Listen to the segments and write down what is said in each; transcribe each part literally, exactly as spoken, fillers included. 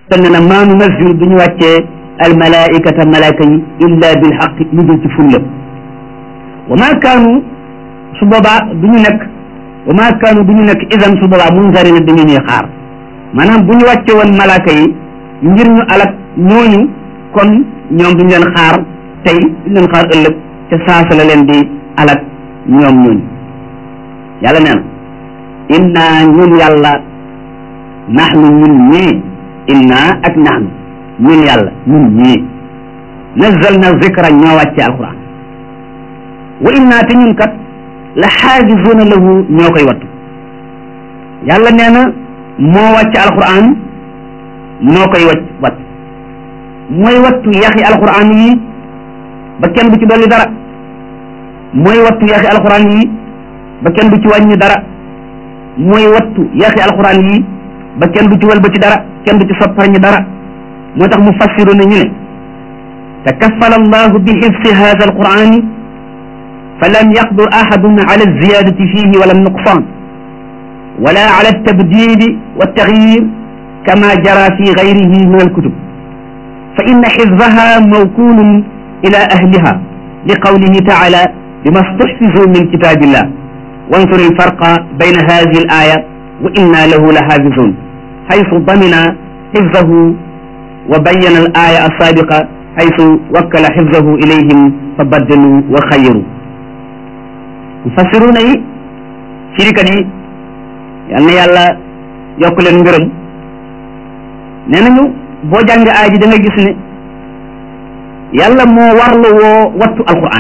te ne na maa nunazzilu duñu wàccee almalaikata malaaka yi illa bil xaqi lu dul ci fulla wa maa kaanu su boobaa du ñu nekk wa maa kaanu du ñu nekk idan su boobaa munzarina dañu ñuy xaar maanaam bu ñu wàcce woon malaaka yi ngir ñu alak ñooñu kon ñoom duñu leen xaar tey duñu leen xaar ëllëg ca saasa la leen di alak ñoom ñooñu yàlla nee na inna ñun yàlla naxnu ñun ñii inna ak naxnu ñun yàlla ñun ñii nazzalna zikra ñoo wàcce alquran wa inna te ñun kat la xaafisuuna lahu ñoo koy wattu yàlla nee na moo wàcce alquran noo koy wàcc watt mooy wattu yaxi alquran yi ba kenn du ci dolli dara mooy wattu yaxi alquran yi ba kenn du ci wàññi dara mooy wattu yaxi alquran yi ba kenn du ci wal ba ci dara kenn du ci sopparñi dara moo tax mu fassiru na ñu ne takaffala allahu bi xifsi hada alqurani fa lam yaqdur ahadun ala alziyadati fihi wala alnuqsan wala ala altabdili waltaxyir kama jara fi gayrihi min alkutub fa inna xifdaha mawkulun ila ahliha li qawlihi taala bima stuxfizu min kitabillah wansur alfarqa bayna hadihi alaya wa inna lahu la xaafizun xaysu damina xifdahu wa bayyana alaya alsabiqa xaysu wakkala xifdahu ilayhim fa baddalu wa xayiru mufassiruna yi firikat yi yal na yàlla yokk leen ngërëm nee nañu boo jàngee aay ji da nga gis ne yàlla moo warlu woo wattu alquran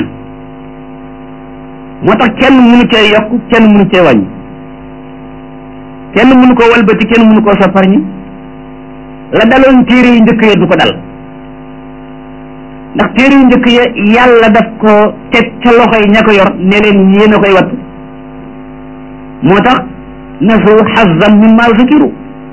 moo tax kenn mënu cee yokk kenn mënu cee wàññi kenn mënu ko walbati kenn mënu koo sopparñi la daloon téere yu njëkk ya du ko dal ndax téere yu njëkk ya yàlla daf ko teg ca loxo yi ña ko yor ne leen yéen a koy wattu moo tax nasu xazzam mimma zukiru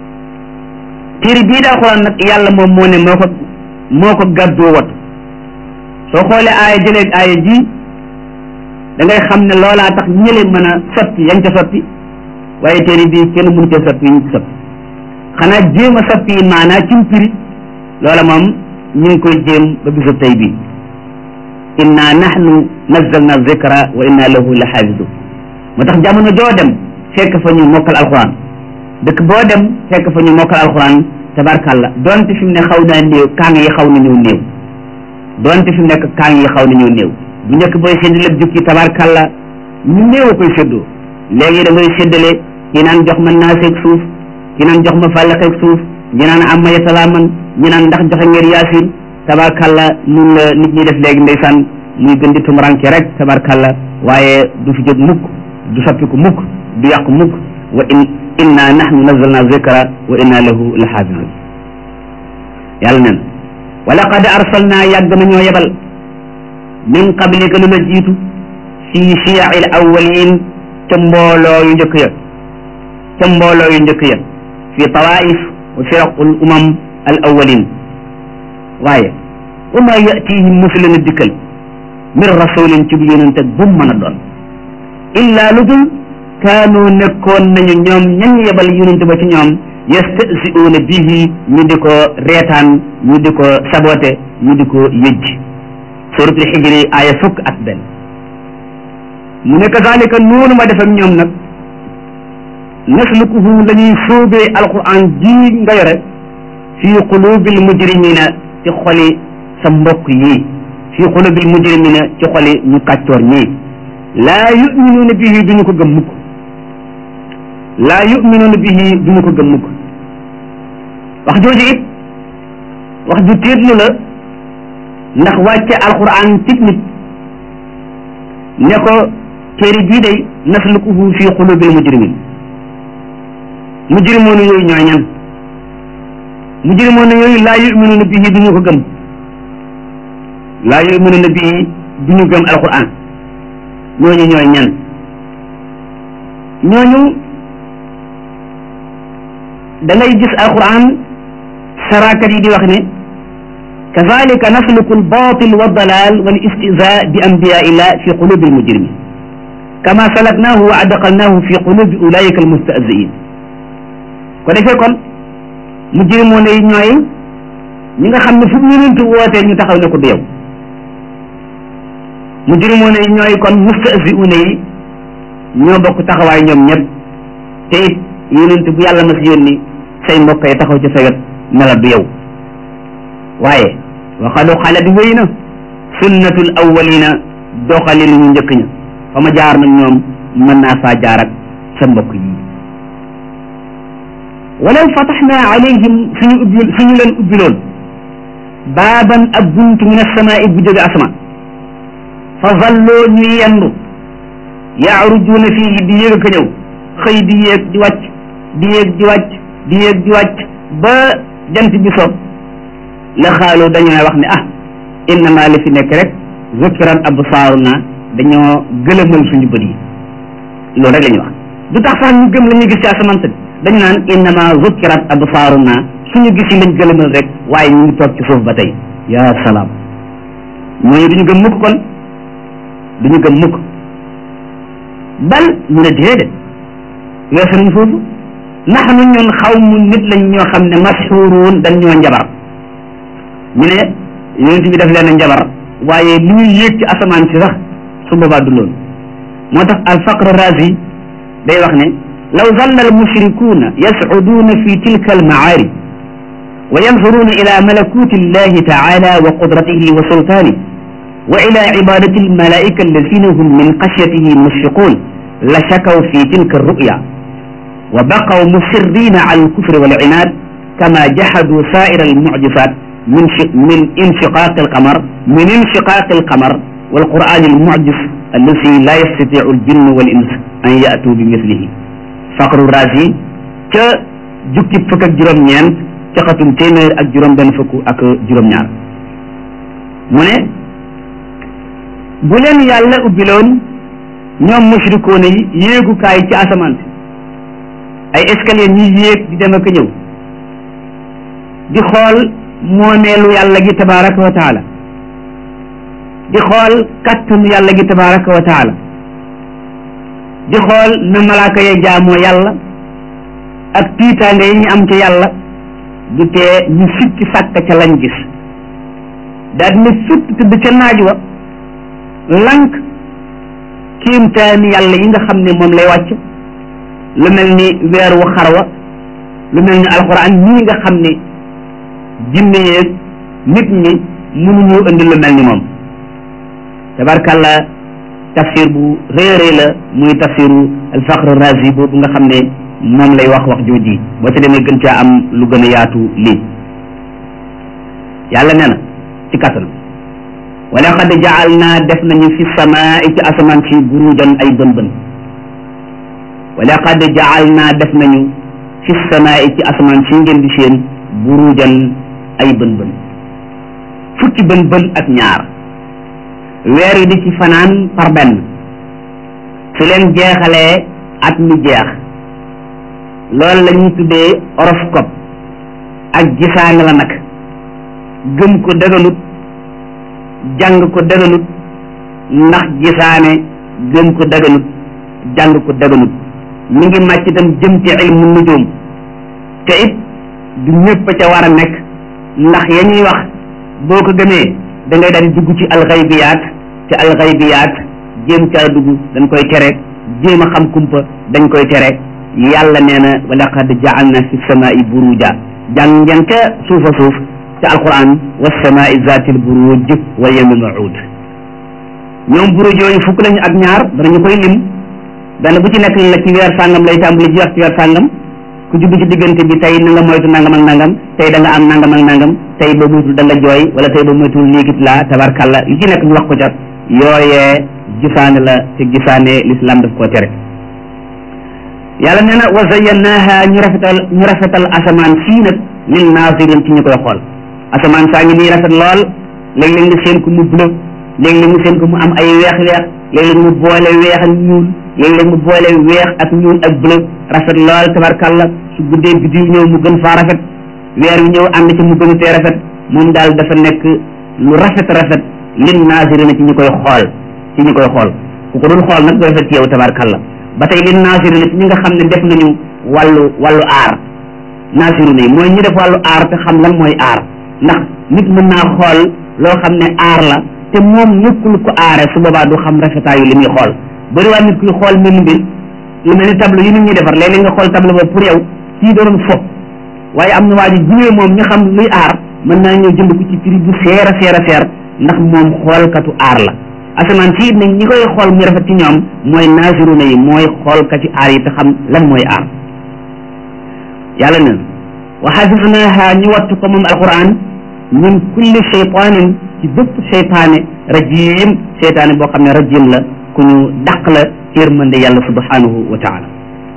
téere bii daa alxuraan nag yàlla moom moo ne moo ko moo ko gàddoo wattu soo xoolee aaya jëleeg aaya ji da ngay xam ne loolaa tax ñële mën a sotti yañ ca sotti waaye téere bii kenn mënu cee sotti ñu ci sotti xanaa jéem a soppi maanaa ci mpiri loola moom ñu ngi koy jéem ba bisub tey bii inna nahnu nazzalna zikra wa inna lahu la xaafizu moo tax jamono joo dem fekk fa ñu mokkal alquran dëkk boo dem fekk fa ñu mokkal alquran tabarkàlla donte fi mu ne xaw naa néew kaang yi xaw nañoo néew donte fi mu nekk kaang yi xaw nañoo néew bu njëkk booy sédd lépp jukki tabarkàlla ñu néew a koy séddoo léegi da ngay séddale ki naan jox ma naaseeg suuf ki naan jox ma fàllaqeeg suuf ñi naan amma yatalaaman ñi naan ndax joxe ngeen yaasin tabarkàlla nun la nit ñi def léegi ndeysaan muy gën di tumuranke rek tabarkàlla waaye du fi jóg mukk du soppiku mukk du yàqu mukk wa in inna nahnu nazzalna zikra wa inna lahu la xaafizun yàlla nen wa laqad arsalna yàgg nañoo yebal min qablika lu la jiitu fii shiya'i al awwalin ca mbooloo yu njëkk ya ca mbooloo yu njëkk ya fi tawaif wa firaqul umam al awwalin waaye wa ma yatihim muslina dikkal min rasulin ci bu yonente bu mën a doon illa lu dul kaanu nekkoon nañu ñoom ñañ yebal yonente ba ci ñoom yastahzi'uuna bihi ñu di ko reetaan ñu di ko sabote ñu di ko yëjj suratul hijri aaya fukk ak benn mu ne kazalika noonu ma def ak ñoom nag naslukuhu la ñuy sóobee alquran ji nga yore fii qulubil mujrimina ci xoli sa mbokk yi fii qulubil mujrimina ci xoli ñu kàccoor ñii laa yuminuuna bihi duñu ko gëm mukk laa yuminuuna bihi duñu ko gëm mukk wax jooju it wax ju tiitlu la ndax wàcce alquran ci nit ne ko téere bii day naslukuhu fii qulubil mujrimin mujrimoon yooyu ñooy ñan mujrimoon yooyu laa yuminuuna bihi duñu ko gëm laa yuminuuna bihi duñu gëm alquran ñooñu ñooy ñan ñooñu da ngay gis alquran saraakat yi di wax ne kazalika nasluku albatil wa dalal wal istihzaa bi anbiyaillah fi qulubi almujrimin kama salaknahu wa adqalnahu fi qulubi ulaika almustahziin ko defee kon mujrimoon yi ñooy ñi nga xam ne fu yonent wootee ñu taxaw ne ko du yow mujrimoon yi ñooy kon mustahzi'uuna yi ñoo bokk taxawaay ñoom ñëpp te it yonent bu yàlla ma si yónni say mbokk yi taxaw ci sa wet ne la du yow waaye waxadu xalat wéy na sunnatul awwalina doxalin ñu njëkk ña fa ma jaar nag ñoom mën naa faa jaar ak sa mbokk yi walaw fataxna alayhim suñu ubbi suñu leen ubbiloon baaban ak bunt min asamaai bu jóge asamaan fa zalloo ñuy yendu yaarujuuna fii di yéeg ak a ñëw xëy di yéeg di wàcc di yéeg di wàcc di yéeg di wàcc ba jant bi so la xaaloo dañoo wax ne ah innama li fi nekk rek zukkirat absaaruna dañoo gëlëmal suñu bët yi loolu rek la ñuy wax du tax sax ñu gëm la ñuy gis ci asamaan si dañu naan innama zukkirat absaaruna suñu gis yi lañ gëlëmal rek waaye ñu ngi toog ci suuf ba tey yaa salaam ñooñu duñu gëm mukk kon duñu gëm mukk bal ñu ne déedéet weesu nañ foofu naxnu ñun xaw mu nit lañ ñoo xam ne mashuruun dañ ñoo njabar ñu ne yonent bi daf leen a njabar waaye li ñuy yéeg ci asamaan si sax su boobaa du loolu moo tax al faqr razi day wax ne law zalla al mushrikuuna yascuduuna fi tilka al macaari wa yanzuruuna ila malakuti illahi taala wa qudratihi wa sultaanihi wa ila cibadati al malaa'ika alladina hum min xashyatihi mushfiquun la shakaw fi tilka arru'ya wa baqaw musirriina ala alkufri wal cinaad kama jaxaduu saa'ira almucjisaat min min inshiqaaqi alqamar min inshiqaaqi alqamar wal qur'aani almucjis allati laa yastatiicu aljinnu wal ins an ya'tuu bi mislihi Faqru Raazi ca jukki fukk ak juróom-ñeent ca xatum téeméer ak juróom-benn fukk ak juróom-ñaar mu ne bu leen yàlla ubbiloon ñoom mushrikoone yi yéegukaay ci asamaan si ay escalier ñuy yéeg di dem ak ñëw di xool moomeelu yàlla gi tabaraka wa taala di xool kattanu yàlla gi tabaraka wa taala di xool na malaaka ya jaamoo yàlla ak tiitaange yi ñu am ci yàlla du tee ñu sikki sàkk ca lañ gis daal dina sutt tëdd ca naaj wa lank kiimtaani yàlla yi nga xam ne moom lay wàcc lu mel ni weer wu xarwa lu mel ni alxuraan ñii nga xam ne jinne yeeg nit ñi mënuñu indi lu mel ni moom tabarkàlla tafsir bu réeré la muy tafsiru alfaqr razi boobu nga xam ne moom lay wax wax jooji boo ca demee gën caa am lu gën a yaatu lii yàlla nee na ci kattan wa laqad ja'alna def nañu fi samaa'i ci asamaan si burujan ay bën bën wa laqad ja'alna def nañu fi samaa'i ci asamaan si ngeen di seen burujan ay bën bën fukki bën bën ak ñaar weer yi di ci fanaan par benn su leen jeexalee at mi jeex loolu la ñuy tuddee horoscope ak gisaane la nag gëm ko dëgganut jàng ko dëgganut ndax gisaane gëm ko dëgganut jàng ko dëgganut mi ngi màcc itam jëm ci ilmu nujum te it du ñëpp ca war a nekk ndax ya ñuy wax boo ko gëmee da ngay daal di dugg ci alxaybiyaat ci alxaybiyaat jéem caa dugg dañ koy tere jéem a xam kumpa dañ koy tere yàlla nee na wa laqad ja'alna fi samaa'i buruja jàng ngeen ca suufa suuf ca alquran wa samaa'i zaatil buruj wa yawmil maw'ud ñoom buruj yooyu fukk lañu ak ñaar danañu koy lim benn bu ci nekk la ci weer sàngam lay tàmbali jeex ci weer sàngam ku judd ci diggante bi tey na nga moytu nangam ak nangam tey da nga am nangam ak nangam tey ba moytul da nga jooy wala tey ba moytul léegit laa tabarkalla yu ci nekk ñu wax ko ca yooyee gisaane la te gisaane l'islam daf koo tere yàlla nee na wa zayyanaha ñu rafetal ñu rafetal asamaan sii nag lil naasirin ci ñu koy xool asamaan saa ngi nii rafet lool léeg-léeg nga seen ko mu bleu léeg-léeg nga seen ko mu am ay weex-weex léeg-léeg mu boole weex ak ñuul léeg-léeg mu boole weex ak ñuul ak bleu rafet lool tabarkalla su guddee biddiw ñëw mu gën faa rafet weer wi ñëw ànd ci mu gën tee rafet moom daal dafa nekk lu rafet rafet lin naasirina ci ñu koy xool ci ñu koy xool ku ko dul xool nag du rafet ci yow tabarkalla ba tey lin naasirina ci ñi nga xam ne def nañu wàllu wàllu aar naasiruna yi mooy ñi def wàllu aar te xam lan mooy aar ndax nit mën naa xool loo xam ne aar la te moom nekkul ko aare su boobaa du xam rafetaayu li muy xool bëri waa nit kuy xool mel mbir lu mel ni tableau yi nit ñuy defar léeg-léeg nga xool tableau ba pour yow kii doon fo waaye am na waa ji jiwee moom ñu xam luy aar mën naa ñëw jënd ko ci prix bu seer a seer a seer ndax moom xoolkatu aar la asamaan si nag ñi koy xool mu rafet ci ñoom mooy naasiruna yi mooy xoolkati aar yi te xam lan mooy aar yàlla na wa xafisnaaha ñu wattu ko moom alquran min kulli shaytaanin ci bépp seytaane rajim seytaane boo xam ne rajim la ku ñu dàq la yërmande yàlla subhanahu wa taala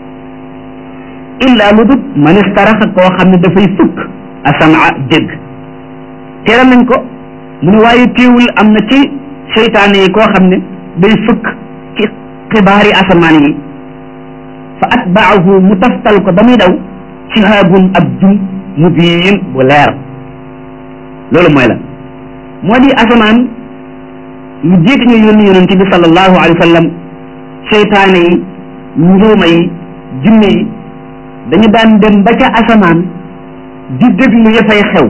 illa lu dut man istaraxa koo xam ne dafay fukk asamaa dégg tere nañ ko mu ne waaye teewul am na ci seytaane yi koo xam ne day fukk ci xibaari asamaan yi fa atbaahu mu taftal ko ba muy daw shihaabun ab jum mubiin bu leer loolu mooy la moo di asamaan lu jiitu ñu yónni yonent bi sallallahu alayhi wa sallam seytaane yi njuuma yi jinne yi dañu daan dem ba ca asamaan di déglu ya fay xew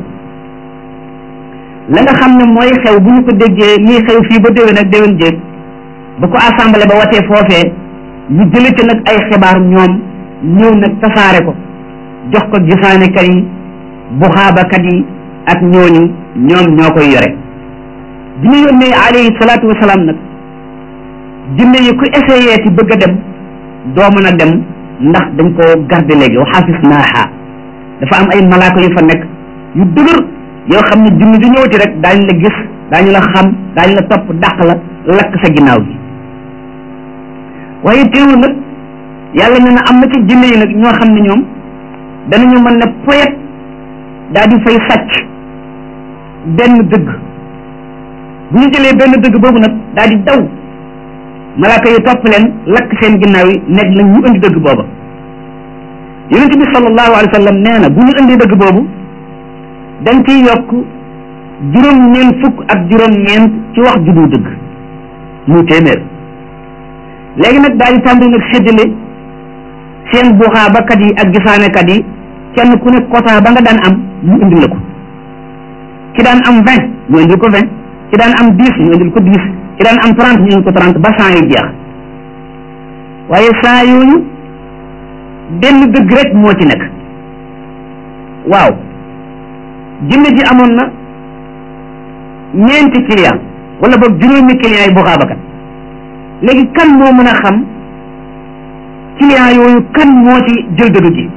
la nga xam ne mooy xew bu ñu ko déggee lii xew fii ba déwén ak déwén jéeg ba ko assemblée ba watee foofee ñu jële ci nag ay xibaar ñoom ñëw nag tasaare ko jox ko gisaanekat yi buxaabakat yi ak ñooñu ñoom ñoo koy yore bi ñu yónnee alayhi salaatu wasalaam nag jinne yi ku essayé ci bëgg a dem doo mën a dem ndax dañ koo garde léegi wa xafisnaaha dafa am ay malaaka yu fa nekk yu dëgër yoo xam ne jinne du ñëwati rek daañu la gis daañu la xam daañu la topp dàq la lakk sa ginnaaw gi waaye teewul nag yàlla nee na am na ci jinne yi nag ñoo xam ne ñoom danañu mën ne poyet daal di fay sàcc benn dëgg bu ñu jëlee benn dëgg boobu nag daal di daw malaaka yi topp leen lakk seen ginnaaw yi nekk lañ ñu indi dëgg booba yonent bi sallallahu alayhi wa sallam nee na bu ñu indi dëgg boobu dañ ciy yokk juróom-ñeent fukk ak juróom-ñeent ci wax ju du dëgg muy téeméer léegi nag daal di tàmbali nag séddale seen buxaabakat yi ak gisaanekat yi kenn ku ne quota ba nga daan am ñu indil la ko ki daan am vingt ñu indil ko vingt ki daan am dix ñu indil ko dix ki daan am trente ñu indil ko trente ba cent yi jeex waaye saa yooyu benn dëgg rek moo ci nekk waaw jinne ji amoon na ñeenti client wala boog juróomi client yi buxaabakat léegi kan moo mën a xam client yooyu kan moo ci jël dëgg ji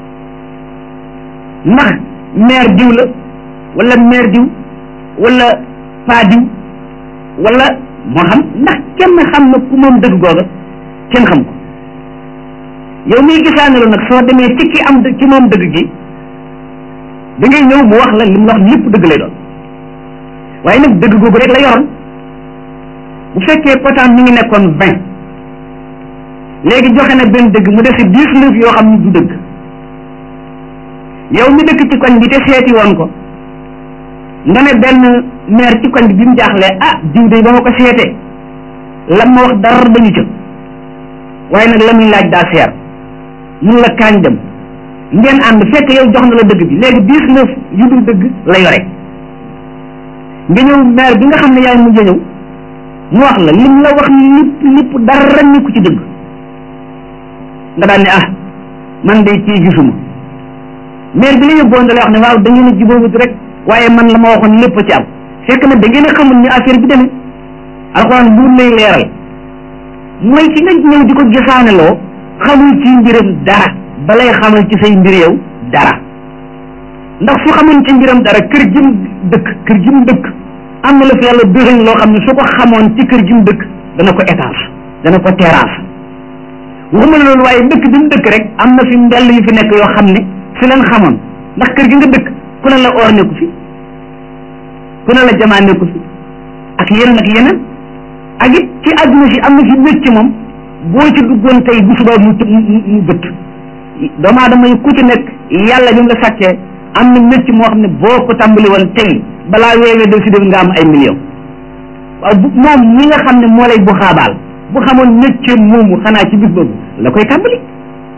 ndax maire diw la wala maire diw wala paa diw wala moo xam ndax kenn xam na ku moom dëgg googa kenn xam ko yow miy gisaanelu nag soo demee ci ki am ci moom dëgg gi da ngay ñëw mu wax la li mu wax lépp dëgg lay doon waaye nag dëgg googu rek la yoroon bu fekkee potam mi ngi nekkoon vingt léegi joxe na benn dëgg mu def dix-neuf yoo xam ne du dëgg yow mi dëkk ci koñ bi te seeti woon ko nga ne benn maire ci koñ bi bi mu jaaxlee ah jiw de ba ma ko seetee lan ma wax dara dañu ca waaye nag la muy laaj daa seer mun la kaañ dem ngeen ànd fekk yow jox na la dëgg bi léegi dix-neuf yu dul dëgg la yore nga ñëw maire bi nga xam ne yaay mujj ñëw mu wax la lim la wax lépp lépp dara nekku ci dëgg nga daan ne ah man day kii gisuma maire bi la yóbboon da lay wax ne waaw da ngeen a jubóowut rek waaye man la ma waxoon lépp ci am fekk na da ngeen a xamul ni affaire bi demee alxuraan bu lay leeral mooy ki nga ñëw di ko gisaaneloo xamul ci mbiram dara balay xamal ci say mbir yow dara ndax su xamoon ci mbiram dara kër gi mu dëkk kër gi mu dëkk am na la fi yàlla dëxëñ loo xam ne su ko xamoon ci kër gi mu dëkk dana ko étage dana ko terrasse waxuma la loolu waaye dëkk bi mu dëkk rek am na fi mbell yu fi nekk yoo xam ne su leen xamoon ndax kër gi nga dëkk ku ne la or nekku fi ku ne la jamaa nekku fi ak yeneen ak yeneen ak it ci àdduna si am na fi wécc moom boo ci duggoon tey bu subaa mu mu bëtt doomu aadama yi ku ci nekk yàlla bi mu la sàccee am na mécc moo xam ne boo ko tàmbali woon tey balaa weewee doo si def nga am ay millions waaw bu moom ñi nga xam ne moo lay bu xaabaal bu xamoon mécc moomu xanaa ci bis boobu la koy tàmbali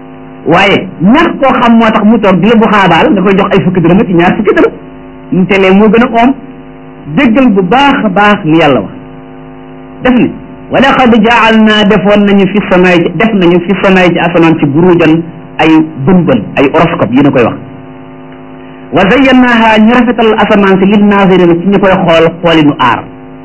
waaye ñàkk koo xam moo tax mu toog di la bu xaabaal nga koy jox ay fukki dërëm ak ñaar fukki dërëm ñu telee moo gën a oom déggal bu baax a baax li yàlla wax def ni wa laqad ja'alna defoon nañu fi samaay def nañu fi samaay ci asamaan ci burujan ay bën bën ay horoscope yi na koy wax wa zayyanaha ñu rafetal asamaan si lin naazirina ci ñu koy xool xoolinu aar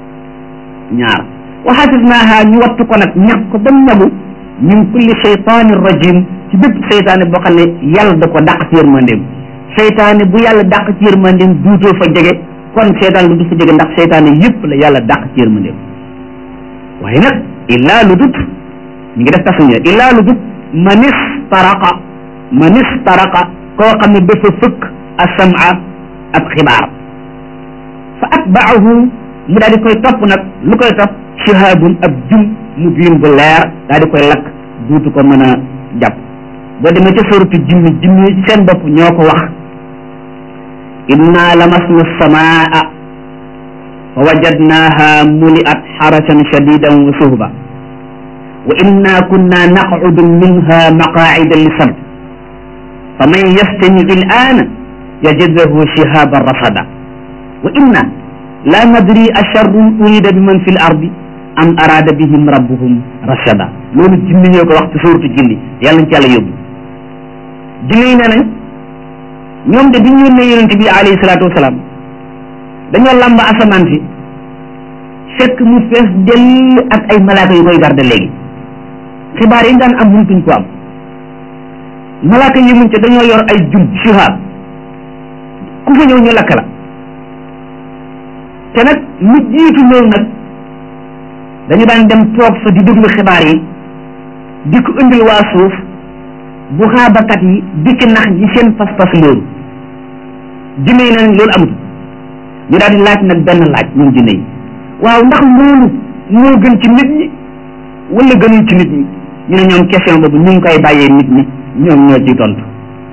ñaar wa xafisnaha ñu wattu ko nag ñax ko ba nagu min kulli shaytaani rajim ci bépp seytaane boo xam ne yàlla da ko dàq ci yërmandeem seytaane bu yàlla dàq ci yërmandeem duutoo fa jege kon seytaane lu du fa jege ndax seytaane yëpp la yàlla dàq ci yërmandeem waaye nag illaa lu dut ñu ngi def tasuñe illaa lu dut man istaraqa man istaraqa koo xam ne dafa fëkk as-sam'a ab xibaar fa atba'ahu mu daal di koy topp nag lu koy topp shihaabun ab jum mu biin bu leer daal di koy lakk duutu ko mën a jàpp boo demee ca soratu jinni jinni ci seen bopp ñoo ko wax inna lamasna samaa fa wajadnaha muli'at harasan shadidan wa suhba wa inna kunna naq'udu minha maqa'ida lis-sam' faman yastami' al-ana yajid lahu shihaban rasada wa inna la nadri asharrun urida biman fi l-ardi am arada bihim rabbuhum rashada loolu jinni ñoo ko wax ci suuratu jinni yàlla nañ ci yàlla yóbbu jinni yi nee nañ ñoom de bi ñu yónnee yonente bi alayhi salaatu wasalaam dañoo làmb asamaan si fekk mu fees dell ak ay malaaka yu koy garde léegi xibaar yi daan am mënutuñ ko am malaaka yi muñ ca dañoo yor ay jum shihaab ku fa ñëw ñu lakk la te nag lu jiitu loolu nag dañu daan dem toog fa di déglu xibaar yi di ko indil waa suuf bu xaabakat yi di ci nax ñi seen pas-pas loolu jinne yi nañ loolu amut ñu daal di laaj nag benn laaj ñun jinne yi waaw ndax loolu moo gën ci nit ñi wala gënul ci nit ñi ñu ne ñoom question boobu ñu ngi koy bàyyee nit ñi ñoom ñoo ciy tontu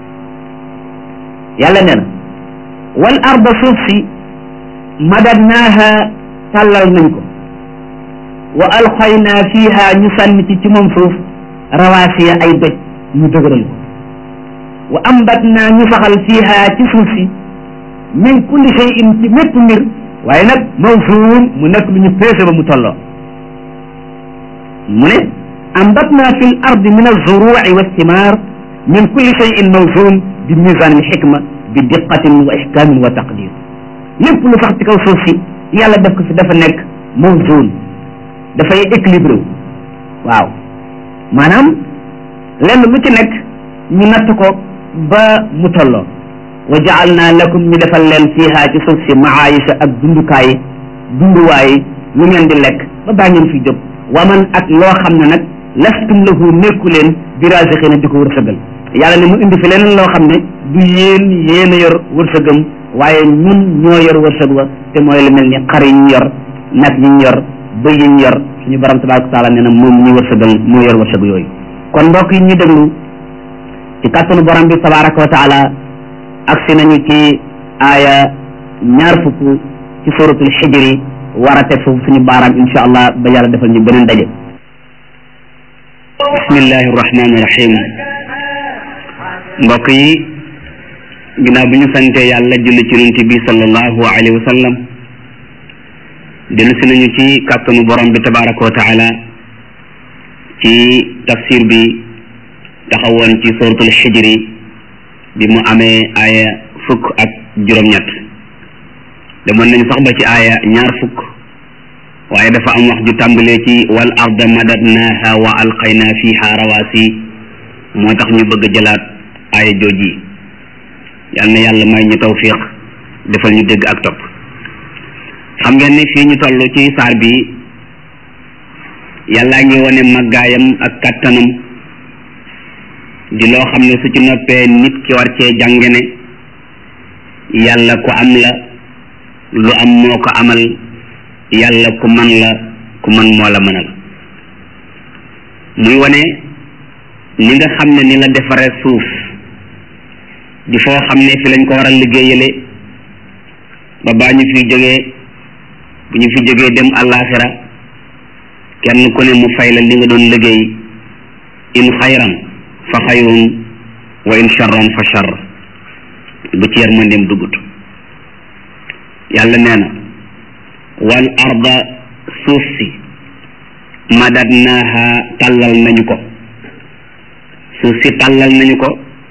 yàlla nee na wal arda suuf si madadnaaha tàllal nañ ko wa alxaynaa fiiha ñu sànni ci ci moom suuf rawaasiya ay doj ñu dëgëral ko wa ambatnaa ñu saxal fiiha ci suuf si min kulli shay'in ci mépp mbir waaye nag mawsuun mu nekk lu ñu peese ba mu tolloo mu ne ambatnaa fi l ardi min alzuruuci wa thimaar min kulli shay'in mawsuun bi misaanin xikma bi diqqatin wa ihkaamin wa taqdir lépp lu sax ci kaw suuf si yàlla def ko fi dafa nekk mawsuun dafay équilibré wu waaw maanaam lenn lu ci nekk ñu natt ko ba mu tolloo wa ja'alna lakum ñu defal leen fiiha ci suuf si maayisha ak dundukaay dunduwaay lu ngeen di lekk ba baa ngeen fi jóg wa man ak loo xam ne nag lastum lahu nekku leen bi raziqina di ko wërsëgal yàlla ne mu indi fi leneen loo xam ne du yéen yéen a yor wërsëgam waaye ñun ñoo yor wërsëg wa te mooy lu mel ni xar yi ñu yor nag yi ñu yor bëy yi ñu yor suñu borom tabaraka taala nee na moom ñu wërsëgal moo yor wërsëg yooyu kon mbokk yi ñu déglu ci kàttanu borom bi tabaraka wa taala agsi nañu ci aaya ñaar fukk ci suratul xijri war a teg foofu suñu baaraam insha allah ba yàlla defal ñu beneen daje bismillahi rahmani rahim mbokk yi ginnaaw bi ñu sante yàlla julli ci yonent bi sallallahu alayhi wa sallam dellu si nañu ci kàttanu borom bi tabaraka wa taala ci tafsir bi taxawoon ci suratul xijri bi mu amee aaya fukk ak juróom-ñett demoon nañu sax ba ci aaya ñaar fukk waaye dafa am wax ju tàmbalee ci wal arda madadnaha wa alqayna fiha rawasi moo tax ñu bëgg jëlaat aaya jooji yal na yàlla may ñu tawfiq defal ñu dégg ak topp xam ngeen ne fii ñu toll ci saar bi yàllaa ngi wane màggaayam ak kàttanam di loo xam ne su ci noppee nit ki war cee jànge ne yàlla ku am la lu am moo ko amal yàlla ku man la ku man moo la mënal muy wane li nga xam ne ni la defaree suuf di foo xam ne fi lañ ko war a liggéeyale ba baa ñu fi jógee bu ñu fi jógee dem àllaaxira kenn ku ne mu fay la li nga doon liggéey in xayran fa xayrun wa in charron fa charr bu ci yërmandeem dugut. yàlla nee na wal arda suuf si madadnaaha tàllal nañu ko suuf si tàllal nañu ko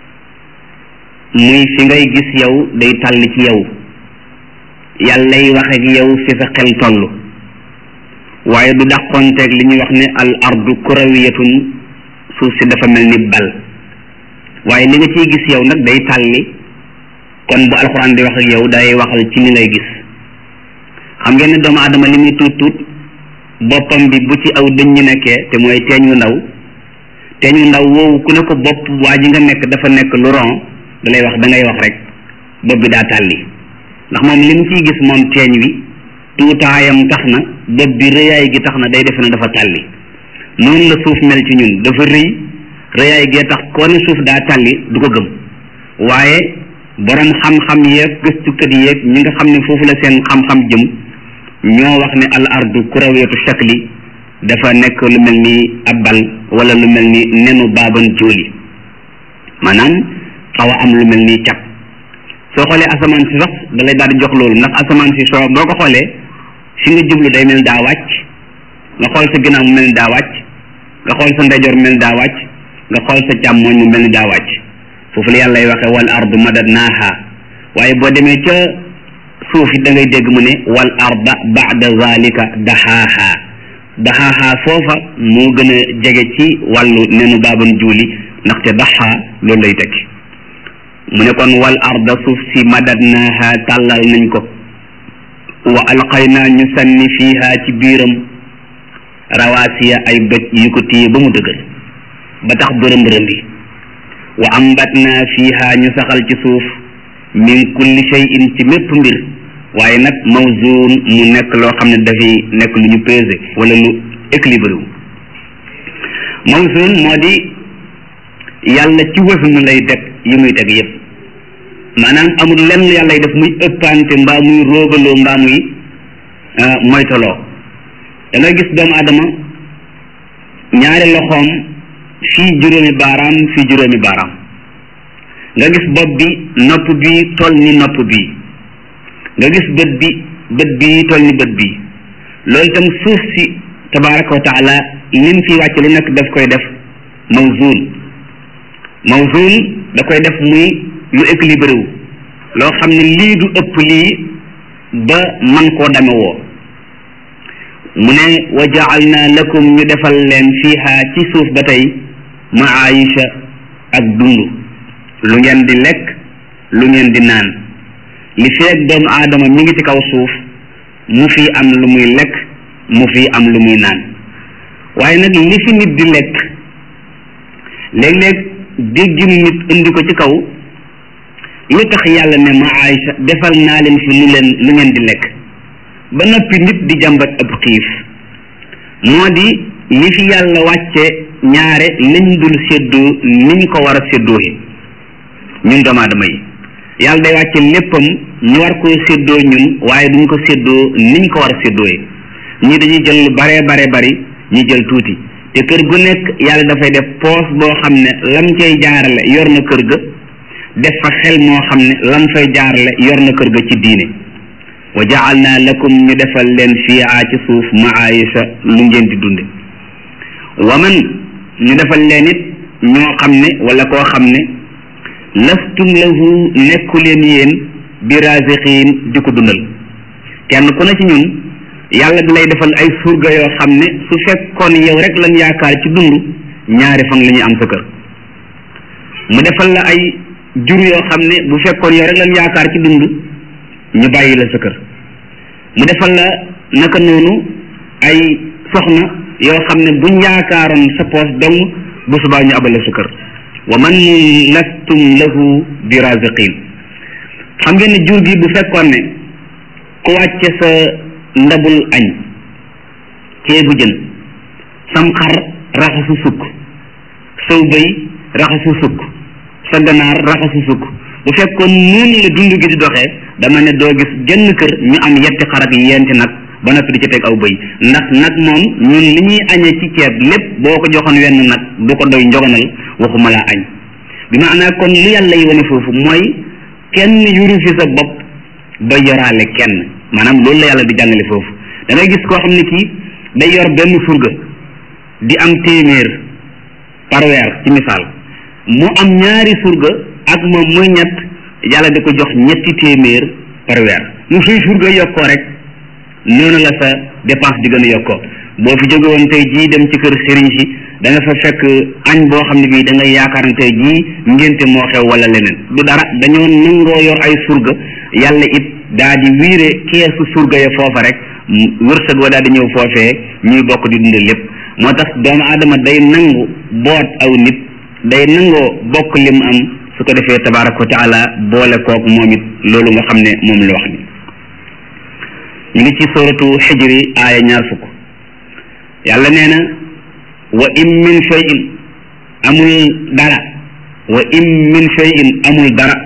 muy fi ngay gis yow day tàll ci yow yàllay wax ak yow fi sa xel toll waaye du dàqonteeg li ñuy wax ne al ardu kurawiyatun suuf si dafa mel ni bal waaye li nga ciy gis yow nag day tàlli kon bu alxuraan di wax ak yow day waxal ci li ngay gis. xam ngeen ne doomu aadama li muy tuut tuut boppam bi bu ci aw dëñ ñu nekkee te mooy teeñ wu ndaw teeñ wu ndaw woowu ku ne ko bopp waa ji nga nekk dafa nekk lu ron da lay wax da ngay wax rek bopp bi daa tàlli ndax moom li mu ciy gis moom teeñ wi tuutaayam tax na bopp bi rëyaay gi tax na day defe ne dafa tàlli noonu la suuf mel ci ñun dafa rëy rëyaay gee tax koo ne suuf daa tàlli du ko gëm waaye borom xam-xam yeeg gëstukat yeeg ñi nga xam ne foofu la seen xam-xam jëm ñoo wax ne al ardu kurawiyatu shakli dafa nekk lu mel ni ab bal wala lu mel ni nenu baaban jóoli maanaam xaw a am lu mel ni cap soo xoolee asamaan si sax da lay daal di jox loolu ndax asamaan si soo boo ko xoolee fi nga jublu day mel daa wàcc nga xool sa ginnaaw mu mel ni daa wàcc nga xool sa ndeyjoor mu mel ni daa wàcc nga xool sa càmmooñ mu mel ni daa wàcc foofu la yàlla lay waxee wal ardu madadnaaha waaye boo demee ca suuf it da ngay dégg mu ne wal arda ba'da zalika dahaaha dahaaha foofa moo gën a jege ci wàllu nenu baaban juuli ndaxte daxa loolu lay tekki mu ne kon wal arda suuf si madadnaaha tàllal nañ ko wa alqaynaa ñu sànni fiiha ci biiram rawaasiya ay doj yu ko téye ba mu dëgër ba tax bërëm bërëm bi wa ambatnaa fiiha ñu saxal ci suuf min kulli shay'in ci mépp mbir waaye nag mawzuun mu nekk loo xam ne dafay nekk lu ñu pesé wala lu équilibré wu mawzuun moo di yàlla ci wësnu lay teg yi muy teg yëpp maanaam amul lenn yàlla lay def muy ëppante mbaa muy róogaloo mbaa muy moytaloo da nga gis doomu adama ñaari loxoom fii juróomi baaraam fii juróomi baaraam nga gis bopp bi nopp bi toll ni nopp bi nga gis bët bi bët bi toll ni bët bi loolu itam suuf si tabaraka wa taala lim fi wàcc lu nekk daf koy def mawzuun mawzuun da koy def muy lu équilibré wu loo xam ne lii du ëpp lii ba man koo dame woo mu ne wa ja'alna lakum ñu defal leen fiiha ci suuf ba tey maayisha ak dund lu ngeen di lekk lu ngeen di naan li feeg doomu aadama mi ngi ci kaw suuf mu fi am lu muy lekk mu fi am lu muy naan waaye nag li fi nit di lekk léeg-léeg dégginu nit indi ko ci kaw lu tax yàlla ne maayisha defal naa leen fi lu leen lu ngeen di lekk ba noppi nit di jàmbat ab xiif moo di li fi yàlla wàcce ñaare lañ dul séddoo niñ ko war a séddoo yi ñun doomu aadama yi yàlla day wàcce léppam ñu war koo séddoo ñun waaye duñ ko séddoo niñ ko war a séddoo yi ñii dañuy jël lu bare bare bari ñu jël tuuti te kër gu nekk yàlla dafay def poos boo xam ne lam cay jaarale yor na kër ga def fa xel moo xam ne lam fay jaarale yor na kër ga ci diine wa ja'alna lakum ñu defal leen fiihaa ci suuf maayisha lu ngeen di dunde wa man ñu defal leen it ñoo xam ne wala koo xam ne lastum lahu nekku leen yéen bi raziqiin di ko dundal kenn ku ne ci ñun yàlla di lay defal ay surga yoo xam ne su fekkoon yow rek lañ yaakaar ci dund ñaari fan la ñuy am sa kër mu defal la ay jur yoo xam ne bu fekkoon yow rek lañ yaakaar ci dund ñu bàyyi la sa kër mu defal la naka noonu ay soxna yoo xam ne buñ yaakaaroon sa poos dong bu subaa ñu abal la sa kër wa man lastum lahu bi raziqin xam ngeen ne jur gi bu fekkoon ne ku wàcce sa ndabul añ ceebu jën sam xar raxasu sukk saw bëy raxasu sukk sa ganaar raxasu sukk bu fekkoon noonu la dund gi di doxee dama ne doo gis genn kër ñu am yetti xar ak yenti nag ba noppi di ci teg aw bëy ndax nag moom ñun li ñuy añee ci ceeb lépp boo ko joxoon wenn nag du ko doy njogonal waxuma laa añ bi maanaa kon lu yàlla yi wane foofu mooy kenn yuru fi sa bopp ba yoraale kenn maanaam loolu la yàlla di jàngale foofu da ngay gis koo xam ne kii day yor benn surga di am téeméer par weer ci misaal mu am ñaari surga ak moom muy ñett yàlla di ko jox ñetti téeméer par weer mu suy surga yokkoo rek noonu la sa dépense di gën a yokkoo boo fi jóge woon tey jii dem ci kër sëriñ si da nga fa fekk añ boo xam ne bii da ngay yaakaar ne tey jii ngénte moo xew wala leneen du dara dañoo nangoo yor ay surga yàlla it daa di wiire keesu surga ya foofa rek wërsëg wa daa di ñëw foofee ñuy bokk di dundal lépp moo tax doomu aadama day nangu boot aw nit day nangoo bokk lim am su ko defee tabaraka wa taala boole kooku moom it loolu nga xam ne moom la wax ni ñu ngi ci suratu xijri aaya ñaar fukk yàlla nee na wa in min shay'in amul dara wa in min shay'in amul dara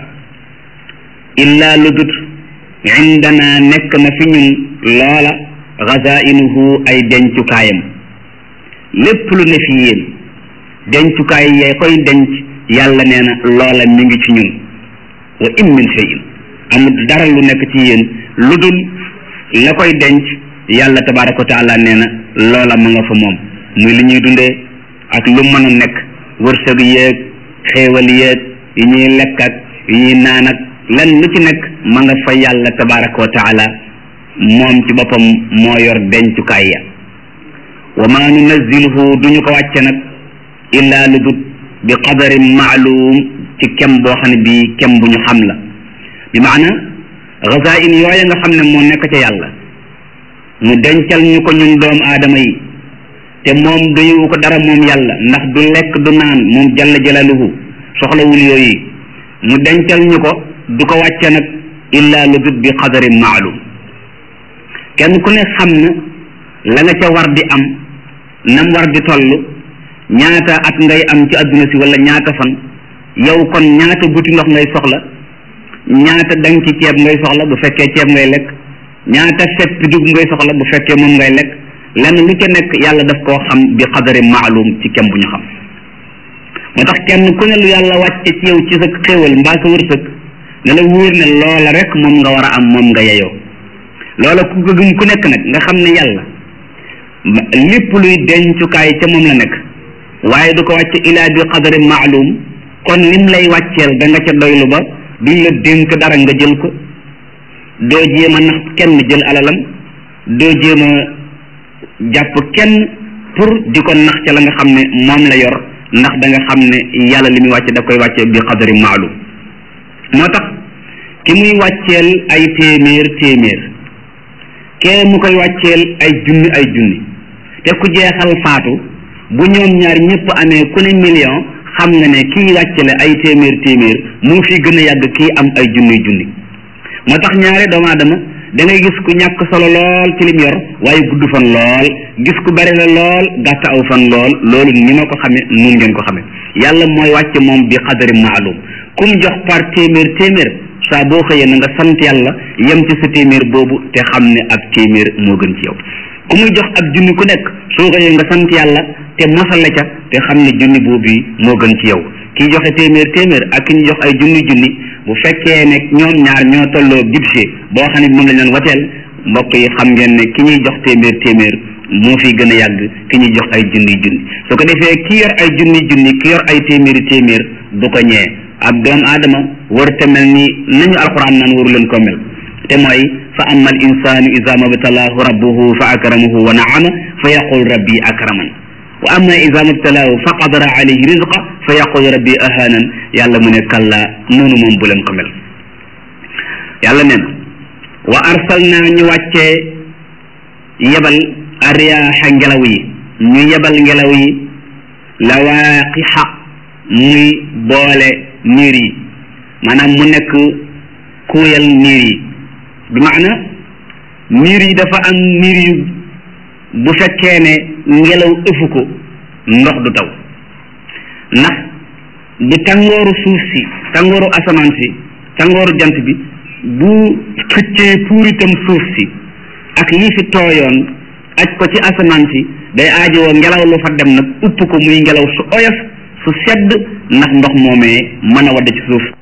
illa ludut indana nekk na fi ñun loola xazainuhu ay dencukaayam lépp lu ne fi yéen dencukaay yee koy denc yàlla nee na loola mi ngi ci ñun wa in min shay'in amul dara lu nekk ci yéen lu dul la koy denc yàlla tabaraka wa taala nee na loola ma nga fa moom muy li ñuy dundee ak lu mën a nekk wërsëg yeeg xéewal yeeg yi ñuy lekk ak yi ñuy naan ak lan lu ci nekk ma nga fa yàlla tabaraka wa taala moom ci boppam moo yor dencukaay ya wa ma nunazziluhu duñu ko wàcce nag illa lu dut bi qadarin maalum ci kem boo xam ne bii kem bu ñu xam la bi maana xazain yooya nga xam ne moo nekk ca yàlla mu dencal ñu ko ñun doomu aadama yi te moom doyewu ko dara moom yàlla ndax du lekk du naan moom jalla jalaluhu soxlawul yooyu mu dencal ñu ko du ko wàcce nag illa lu dut bi qadarin maalum kenn ku ne xam na la nga ca war di am nam war di toll ñaata at ngay am ci adduna si wala ñaata fan yow kon ñaata buti ndox ngay soxla ñaata dang ci ceeb ngay soxla bu fekkee ceeb ngay lekk ñaata feppi dugub ngay soxla bu fekkee moom ngay lekk lenn lu ca nekk yàlla daf koo xam bi qadari maalum ci kem bu ñu xam moo tax kenn ku ne lu yàlla wàcce ci yow ci sa xéewal mbaa sa wërsëg ne la wóor ne loola rek moom nga war a am moom nga yeyoo loola ku ko gëm ku nekk nag nga xam ne yàlla lépp luy dencukaay ca moom la nekk waaye du ko wàcce ilaa bi qadari maalum kon lim lay wàcceel da nga ca doylu ba duñ la dénk dara nga jël ko doo jéem a nax kenn jël alalam doo jéem a jàpp kenn pour di ko nax ca la nga xam ne moom la yor ndax da nga xam ne yàlla li muy wàcce da koy wàcce bi qadari maalum moo tax ki muy wàcceel ay téeméer téeméer kee mu koy wàcceel ay junni ay junni te ku jeexal faatu bu ñoom ñaar ñëpp amee ku ne million xam nga ne kii wàccele ay téeméer téeméer moo fi gën a yàgg kii am ay junni junni moo tax ñaare doomu aadama da ngay gis ku ñàkk solo lool ci lim yor waaye gudd fan lool gis ku bari la lool gàtt aw fan lool loolu ni ma ko xamee nun ngeen ko xamee yàlla mooy wàcce moom bi qadari maalum ku mu jox par téeméer téeméer saa boo xëyee na nga sant yàlla yem ci sa téeméer boobu te xam ne ab téeméer moo gën ci yow ku muy jox ab junni ku nekk soo xëyee nga sant yàlla te mosal la ca te xam ne junni boobu moo gën ci yow kii joxe téeméer téeméer ak ki ñu jox ay junni junni bu fekkee ne ñoom ñaar ñoo tolloo budget boo xam ne moom lañ leen wateel mbokk yi xam ngeen ne ki ñuy jox téeméer téeméer moo fi gën a yàgg ki ñuy jox ay junni junni su ko defee ki yor ay junni junni ki yor ay téeméeri téeméer du ko ñee ab doomu aadama warute mel ni nañu alquran naan waru leen ko mel te mooy fa amma al insanu ida mabtalaahu rabbuhu fa akramahu wa naama fa yaqul rabbi akraman wa amma ida mabtalaahu fa qadara alayhi rizqa fa yaqul rabbi ahanan yàlla mu ne kalla noonu moom bu leen ko mel yàlla nee na wa arsalna ñu wàccee yebal ariyaaxa ngelaw yi ñu yebal ngelaw yi lawaaqixa muy boole niir yi maanaam mu nekk kuuyal niir yi bi maana niir yi dafa am niir yu bu fekkee ne ngelaw ëfu ko ndox du taw ndax bu tàngooru suuf si tàngooru asamaan si tàngooru jant bi bu xëccee puuritam suuf si ak yi fi tooyoon aj ko ci asamaan si day aajowoo ngelaw lu fa dem nag upp ko muy ngelaw su oyof su sedd ndax ndox moomee mën a wadd ci suuf